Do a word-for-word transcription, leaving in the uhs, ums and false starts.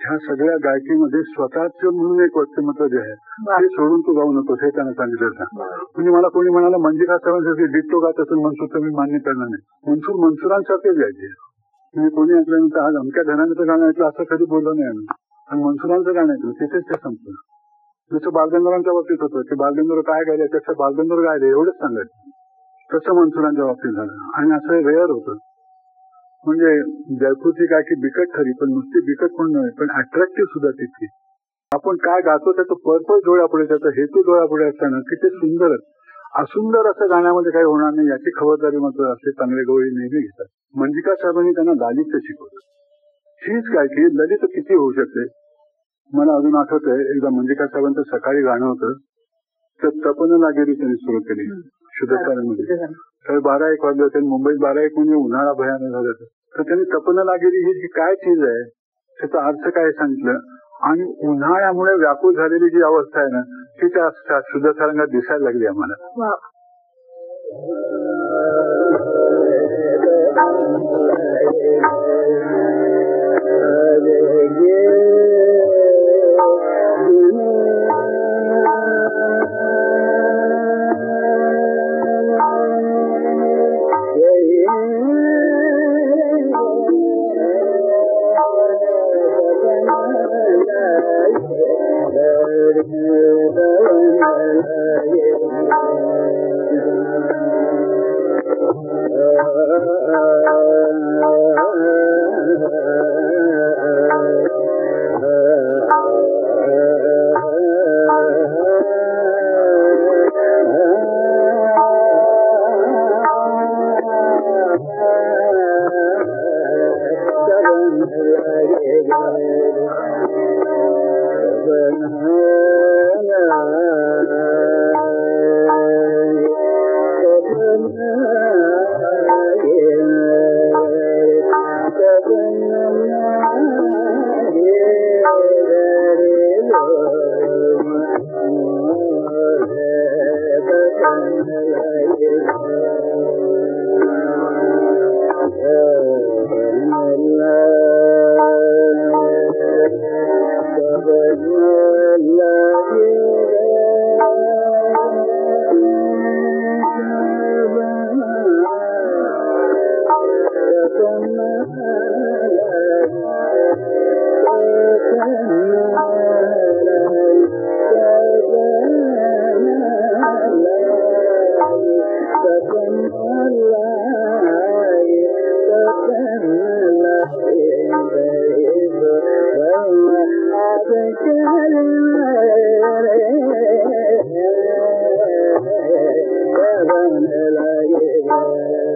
ह्या सगळ्या गायकीमध्ये स्वतःच म्हणून एक व्यक्तिमत्व जे आहे ते सोडून तू गाऊ नकोस हे त्यांना सांगितलं ना. म्हणजे मला कोणी म्हणाला मंजिरा साहेबांसारखे डिट्टो गात असेल मनसूर तर मी मान्य करणार नाही. मनसूर मनसुरांसारखेच गायचे. म्हणजे कोणी ऐकल्यानंतर आज अमक्या घराण्याचं गाणं ऐकलं असं कधी बोललो नाही आम्ही. आणि मनसुरांचं गाणं ऐकलं तिथेच ते संपलं. जसं बालगंधर्वांच्या बाबतीत होतं की बालगंधर्व काय गायले त्याचं बालगंधर्व गायले एवढंच सांगायचं. तसं मनसुरांच्या बाबतीत झालं. आणि असं रेअर होतं. म्हणजे जयपूरची गायकी बिकट खरी पण नुसती बिकट पण नाही पण अट्रॅक्टिव्ह सुद्धा तितकी. आपण काय गातो त्याचं पर्पज डोळ्यापुढे त्याचा हेतू डोळ्यापुढे असताना की ते सुंदरच. असुंदर असं गाण्यामध्ये काही होणार नाही याची खबरदारी मात्र असे चांगले गवळी नेहमी घेतात. मंजिका साहेबांनी त्यांना ललित शिकवलं. हीच गायकी ललित किती होऊ शकते. मला अजून आठवत आहे एकदा मंजिका साहेबांचं सकाळी गाणं होतं तर तपन लागेली त्यांनी सुरू केली शुद्धसारामध्ये. तर बारा एक वाजले होते मुंबईत बारा एक म्हणजे उन्हाळा भयानक झाला होता. तर त्यांनी तपन लागेली ही जी काय चीज आहे त्याचा अर्थ काय सांगितलं. आणि उन्हाळ्यामुळे व्याकुळ झालेली जी अवस्था आहे ना ती त्या शुद्ध सारंगात दिसायला लागली आम्हाला. Thank you.